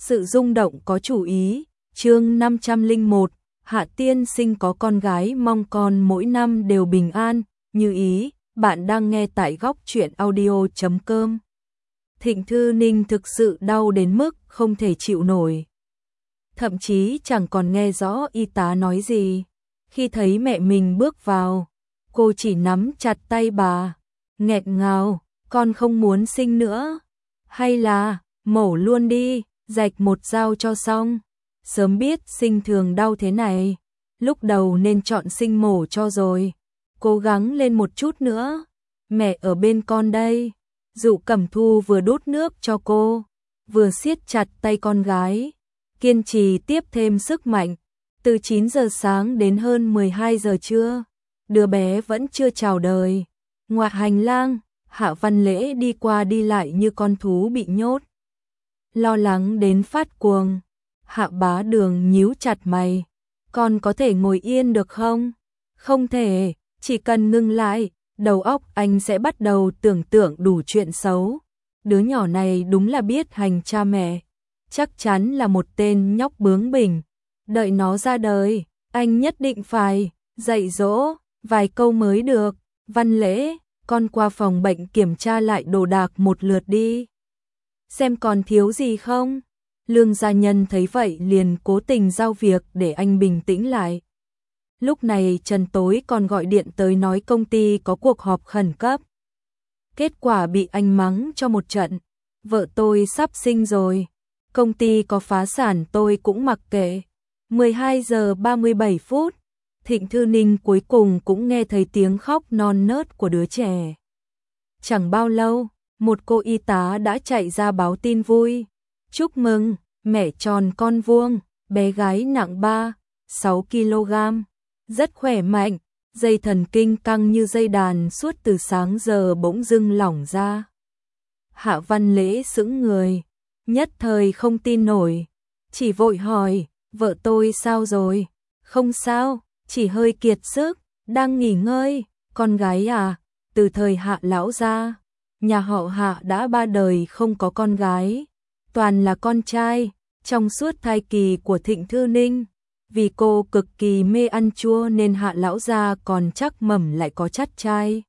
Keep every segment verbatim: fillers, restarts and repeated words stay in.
sự rung động có chủ ý, chương năm trăm lẻ một, Hạ tiên sinh có con gái mong con mỗi năm đều bình an, như ý, bạn đang nghe tại góc truyện audio chấm com. Thịnh Thư Ninh thực sự đau đến mức không thể chịu nổi. Thậm chí chẳng còn nghe rõ y tá nói gì. Khi thấy mẹ mình bước vào, cô chỉ nắm chặt tay bà, nghẹn ngào, con không muốn sinh nữa. Hay là, mổ luôn đi, rạch một dao cho xong. Sớm biết sinh thường đau thế này, lúc đầu nên chọn sinh mổ cho rồi. Cố gắng lên một chút nữa, mẹ ở bên con đây. Dụ Cẩm Thu vừa đút nước cho cô, vừa siết chặt tay con gái, kiên trì tiếp thêm sức mạnh. Từ chín giờ sáng đến hơn mười hai giờ trưa, đứa bé vẫn chưa chào đời. Ngoài hành lang, Hạ Văn Lễ đi qua đi lại như con thú bị nhốt, lo lắng đến phát cuồng. Hạ Bá Đường nhíu chặt mày, con có thể ngồi yên được không? Không thể, chỉ cần ngưng lại, đầu óc anh sẽ bắt đầu tưởng tượng đủ chuyện xấu. Đứa nhỏ này đúng là biết hành cha mẹ, chắc chắn là một tên nhóc bướng bỉnh. Đợi nó ra đời, anh nhất định phải dạy dỗ vài câu mới được. Văn Lễ, con qua phòng bệnh kiểm tra lại đồ đạc một lượt đi, xem còn thiếu gì không. Lương gia nhân thấy vậy liền cố tình giao việc để anh bình tĩnh lại. Lúc này Trần Tối còn gọi điện tới nói công ty có cuộc họp khẩn cấp. Kết quả bị anh mắng cho một trận. Vợ tôi sắp sinh rồi, công ty có phá sản tôi cũng mặc kệ. mười hai giờ ba mươi bảy phút, Thịnh Thư Ninh cuối cùng cũng nghe thấy tiếng khóc non nớt của đứa trẻ. Chẳng bao lâu, một cô y tá đã chạy ra báo tin vui. Chúc mừng, mẹ tròn con vuông, bé gái nặng ba phẩy sáu ki lô gam, rất khỏe mạnh, dây thần kinh căng như dây đàn suốt từ sáng giờ bỗng dưng lỏng ra. Hạ Văn Lễ sững người, nhất thời không tin nổi, chỉ vội hỏi, vợ tôi sao rồi? Không sao, chỉ hơi kiệt sức, đang nghỉ ngơi. Con gái à? Từ thời Hạ lão gia, nhà họ Hạ đã ba đời không có con gái, toàn là con trai. Trong suốt thai kỳ của Thịnh Thư Ninh, vì cô cực kỳ mê ăn chua nên Hạ lão gia còn chắc mẩm lại có chắt trai.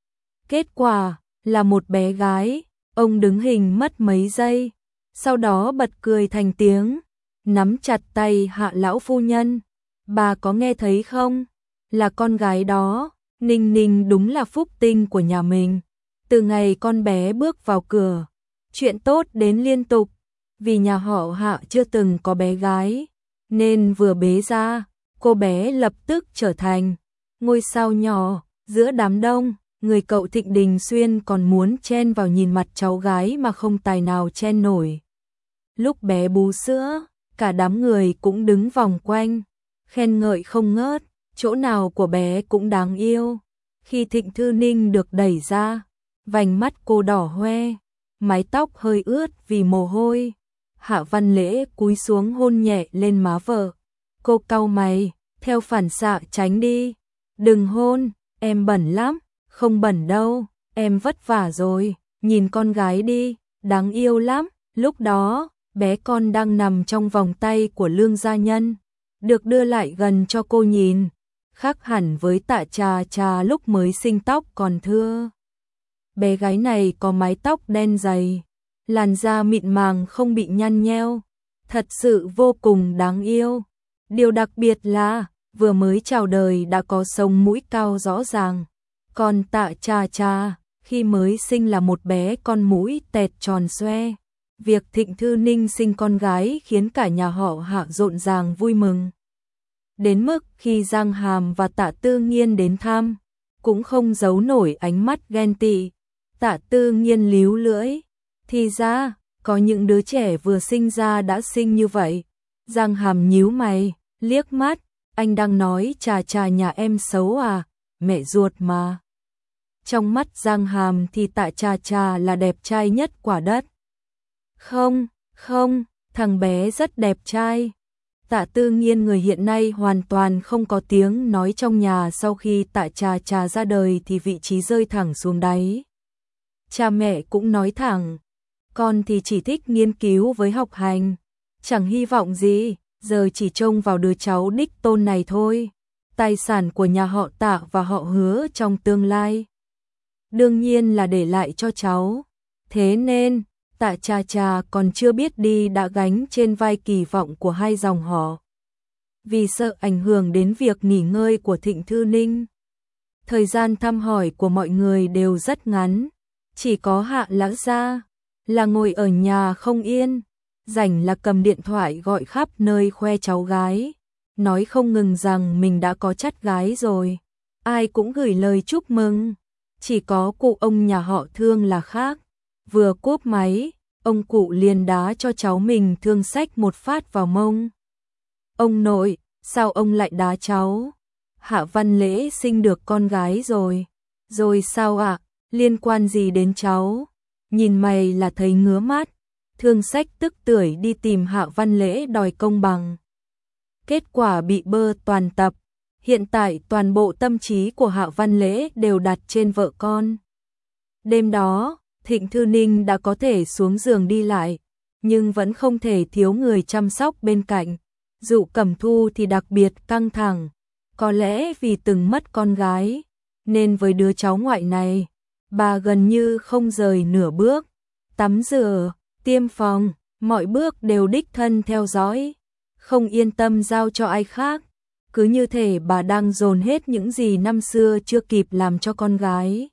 Kết quả là một bé gái. Ông đứng hình mất mấy giây, sau đó bật cười thành tiếng, nắm chặt tay Hạ lão phu nhân. Bà có nghe thấy không? Là con gái đó. Ninh Ninh đúng là phúc tinh của nhà mình. Từ ngày con bé bước vào cửa, chuyện tốt đến liên tục. Vì nhà họ Hạ chưa từng có bé gái, nên vừa bế ra, cô bé lập tức trở thành ngôi sao nhỏ giữa đám đông. Người cậu Thịnh Đình Xuyên còn muốn chen vào nhìn mặt cháu gái mà không tài nào chen nổi. Lúc bé bú sữa, cả đám người cũng đứng vòng quanh, khen ngợi không ngớt, chỗ nào của bé cũng đáng yêu. Khi Thịnh Thư Ninh được đẩy ra, vành mắt cô đỏ hoe, mái tóc hơi ướt vì mồ hôi. Hạ Văn Lễ cúi xuống hôn nhẹ lên má vợ. Cô cau mày, theo phản xạ tránh đi. Đừng hôn, em bẩn lắm. Không bẩn đâu, em vất vả rồi, nhìn con gái đi, đáng yêu lắm. Lúc đó, bé con đang nằm trong vòng tay của Lương gia nhân, được đưa lại gần cho cô nhìn, khác hẳn với Tạ Trà Trà lúc mới sinh tóc còn thưa. Bé gái này có mái tóc đen dày, làn da mịn màng không bị nhăn nheo, thật sự vô cùng đáng yêu. Điều đặc biệt là, vừa mới chào đời đã có sống mũi cao rõ ràng. Còn Tạ Trà Trà, khi mới sinh là một bé con mũi tẹt tròn xoe. Việc Thịnh Thư Ninh sinh con gái khiến cả nhà họ Hạ rộn ràng vui mừng. Đến mức khi Giang Hàm và Tạ Tư Nghiên đến thăm, cũng không giấu nổi ánh mắt ghen tị. Tạ Tư Nghiên líu lưỡi, thì ra, có những đứa trẻ vừa sinh ra đã xinh như vậy. Giang Hàm nhíu mày, liếc mắt, anh đang nói Trà Trà nhà em xấu à? Mẹ ruột mà. Trong mắt Giang Hàm thì Tạ Trà Trà là đẹp trai nhất quả đất. Không, không, thằng bé rất đẹp trai. Tạ Tư Nghiên người hiện nay hoàn toàn không có tiếng nói trong nhà, sau khi Tạ Trà Trà ra đời thì vị trí rơi thẳng xuống đáy. Cha mẹ cũng nói thẳng, con thì chỉ thích nghiên cứu với học hành, chẳng hy vọng gì, giờ chỉ trông vào đứa cháu đích tôn này thôi. Tài sản của nhà họ Tạ và họ Hứa trong tương lai đương nhiên là để lại cho cháu. Thế nên, Tạ cha cha còn chưa biết đi đã gánh trên vai kỳ vọng của hai dòng họ. Vì sợ ảnh hưởng đến việc nghỉ ngơi của Thịnh Thư Ninh, thời gian thăm hỏi của mọi người đều rất ngắn. Chỉ có Hạ lão gia là ngồi ở nhà không yên, rảnh là cầm điện thoại gọi khắp nơi khoe cháu gái, nói không ngừng rằng mình đã có chắt gái rồi. Ai cũng gửi lời chúc mừng, chỉ có cụ ông nhà họ Thương là khác. Vừa cúp máy, ông cụ liền đá cho cháu mình Thương Sách một phát vào mông. Ông nội, sao ông lại đá cháu? Hạ Văn Lễ sinh được con gái rồi. Rồi sao ạ? À? Liên quan gì đến cháu? Nhìn mày là thấy ngứa mắt. Thương Sách tức tưởi đi tìm Hạ Văn Lễ đòi công bằng. Kết quả bị bơ toàn tập. Hiện tại toàn bộ tâm trí của Hạ Văn Lễ đều đặt trên vợ con. Đêm đó, Thịnh Thư Ninh đã có thể xuống giường đi lại, nhưng vẫn không thể thiếu người chăm sóc bên cạnh. Dụ Cẩm Thu thì đặc biệt căng thẳng, có lẽ vì từng mất con gái, nên với đứa cháu ngoại này, bà gần như không rời nửa bước. Tắm rửa, tiêm phòng, mọi bước đều đích thân theo dõi, không yên tâm giao cho ai khác. Cứ như thể bà đang dồn hết những gì năm xưa chưa kịp làm cho con gái,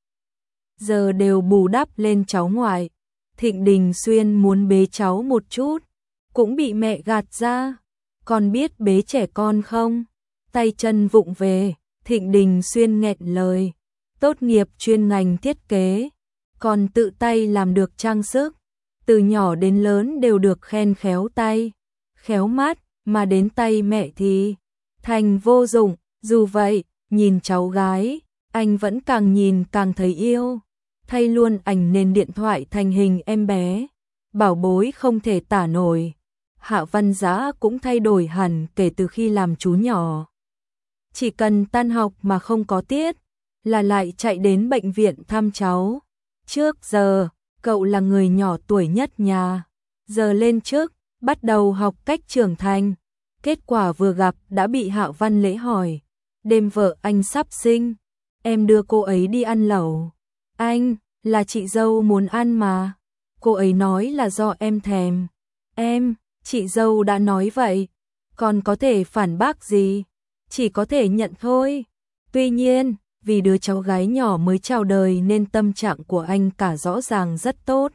giờ đều bù đắp lên cháu ngoại. Thịnh Đình Xuyên muốn bế cháu một chút, cũng bị mẹ gạt ra. Con biết bế trẻ con không? Tay chân vụng về, Thịnh Đình Xuyên nghẹn lời. Tốt nghiệp chuyên ngành thiết kế, còn tự tay làm được trang sức. Từ nhỏ đến lớn đều được khen khéo tay, khéo mắt, mà đến tay mẹ thì thành vô dụng. Dù vậy, nhìn cháu gái, anh vẫn càng nhìn càng thấy yêu. Thay luôn ảnh nền điện thoại thành hình em bé, bảo bối không thể tả nổi. Hạ Văn Dã cũng thay đổi hẳn kể từ khi làm chú nhỏ. Chỉ cần tan học mà không có tiết, là lại chạy đến bệnh viện thăm cháu. Trước giờ, cậu là người nhỏ tuổi nhất nhà, giờ lên chức, bắt đầu học cách trưởng thành. Kết quả vừa gặp đã bị Hạ Văn Lễ hỏi, đêm vợ anh sắp sinh, em đưa cô ấy đi ăn lẩu. Anh, là chị dâu muốn ăn mà. Cô ấy nói là do em thèm. Em, chị dâu đã nói vậy, còn có thể phản bác gì, chỉ có thể nhận thôi. Tuy nhiên, vì đứa cháu gái nhỏ mới chào đời nên tâm trạng của anh cả rõ ràng rất tốt.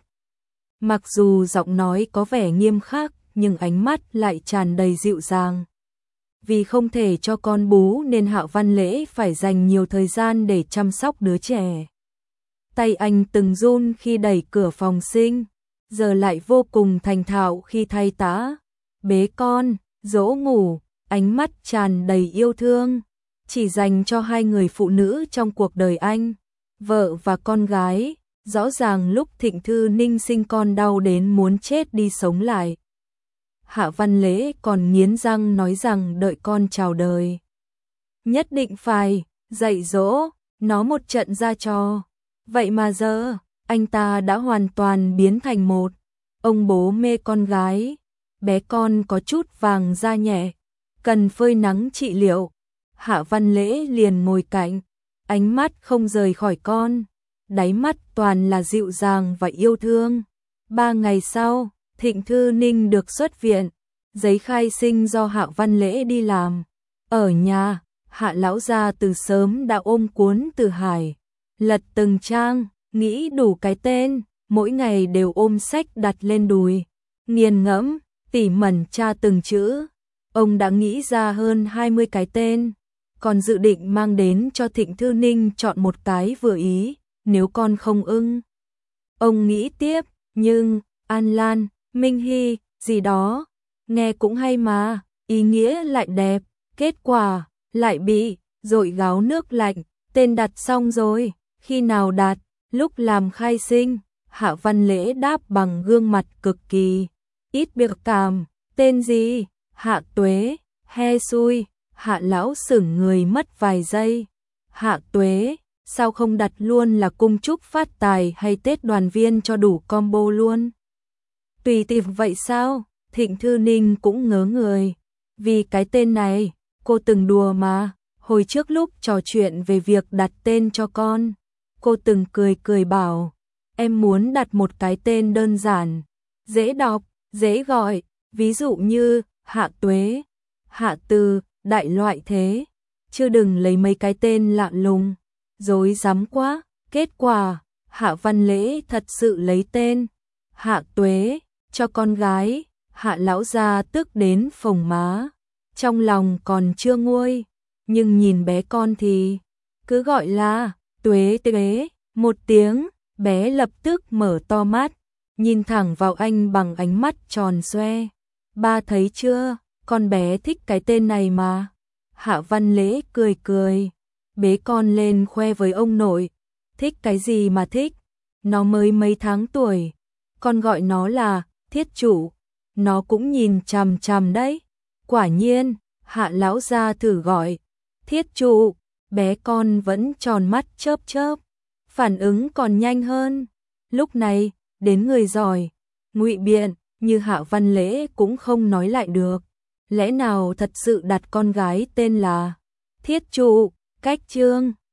Mặc dù giọng nói có vẻ nghiêm khắc, nhưng ánh mắt lại tràn đầy dịu dàng. Vì không thể cho con bú nên Hạ Văn Lễ phải dành nhiều thời gian để chăm sóc đứa trẻ. Tay anh từng run khi đẩy cửa phòng sinh, giờ lại vô cùng thành thạo khi thay tã, bế con, dỗ ngủ, ánh mắt tràn đầy yêu thương, chỉ dành cho hai người phụ nữ trong cuộc đời anh, vợ và con gái. Rõ ràng lúc Thịnh Thư Ninh sinh con đau đến muốn chết đi sống lại. Hạ Văn Lễ còn nghiến răng nói rằng đợi con chào đời, nhất định phải dạy dỗ nó một trận ra trò. Vậy mà giờ, anh ta đã hoàn toàn biến thành một ông bố mê con gái. Bé con có chút vàng da nhẹ, cần phơi nắng trị liệu. Hạ Văn Lễ liền ngồi cạnh, ánh mắt không rời khỏi con, đáy mắt toàn là dịu dàng và yêu thương. Ba ngày sau, Thịnh Thư Ninh được xuất viện, giấy khai sinh do Hạ Văn Lễ đi làm. Ở nhà, Hạ lão gia từ sớm đã ôm cuốn Từ Hải, lật từng trang, nghĩ đủ cái tên, mỗi ngày đều ôm sách đặt lên đùi, nghiền ngẫm, tỉ mẩn tra từng chữ. Ông đã nghĩ ra hơn hai mươi cái tên, còn dự định mang đến cho Thịnh Thư Ninh chọn một cái vừa ý, nếu con không ưng. Ông nghĩ tiếp, nhưng An Lan, Minh Hy, gì đó, nghe cũng hay mà, ý nghĩa lại đẹp. Kết quả, lại bị dội gáo nước lạnh. Tên đặt xong rồi, khi nào đặt? Lúc làm khai sinh. Hạ Văn Lễ đáp bằng gương mặt cực kỳ ít biểu cảm. Tên gì? Hạ Tuế. He xui. Hạ lão sững người mất vài giây. Hạ Tuế, sao không đặt luôn là cung chúc phát tài hay Tết đoàn viên cho đủ combo luôn? Tùy tìm vậy sao? Thịnh Thư Ninh cũng ngớ người. Vì cái tên này, cô từng đùa mà, hồi trước lúc trò chuyện về việc đặt tên cho con. Cô từng cười cười bảo, em muốn đặt một cái tên đơn giản, dễ đọc, dễ gọi, ví dụ như Hạ Tuế, Hạ Từ, đại loại thế. Chứ đừng lấy mấy cái tên lạ lùng, rối rắm quá. Kết quả, Hạ Văn Lễ thật sự lấy tên Hạ Tuế cho con gái. Hạ lão gia tức đến phồng má, trong lòng còn chưa nguôi, nhưng nhìn bé con thì cứ gọi là Tuế Tuế một tiếng. Bé lập tức mở to mắt, nhìn thẳng vào anh bằng ánh mắt tròn xoe. Ba thấy chưa, con bé thích cái tên này mà. Hạ Văn Lễ cười cười, bế con lên khoe với ông nội. Thích cái gì mà thích, nó mới mấy tháng tuổi, con gọi nó là Thiết Chủ, nó cũng nhìn chằm chằm đấy. Quả nhiên, Hạ lão gia thử gọi Thiết Chủ, bé con vẫn tròn mắt chớp chớp, phản ứng còn nhanh hơn. Lúc này, đến người giỏi, ngụy biện, như Hạ Văn Lễ cũng không nói lại được. Lẽ nào thật sự đặt con gái tên là Thiết Chủ, cách chương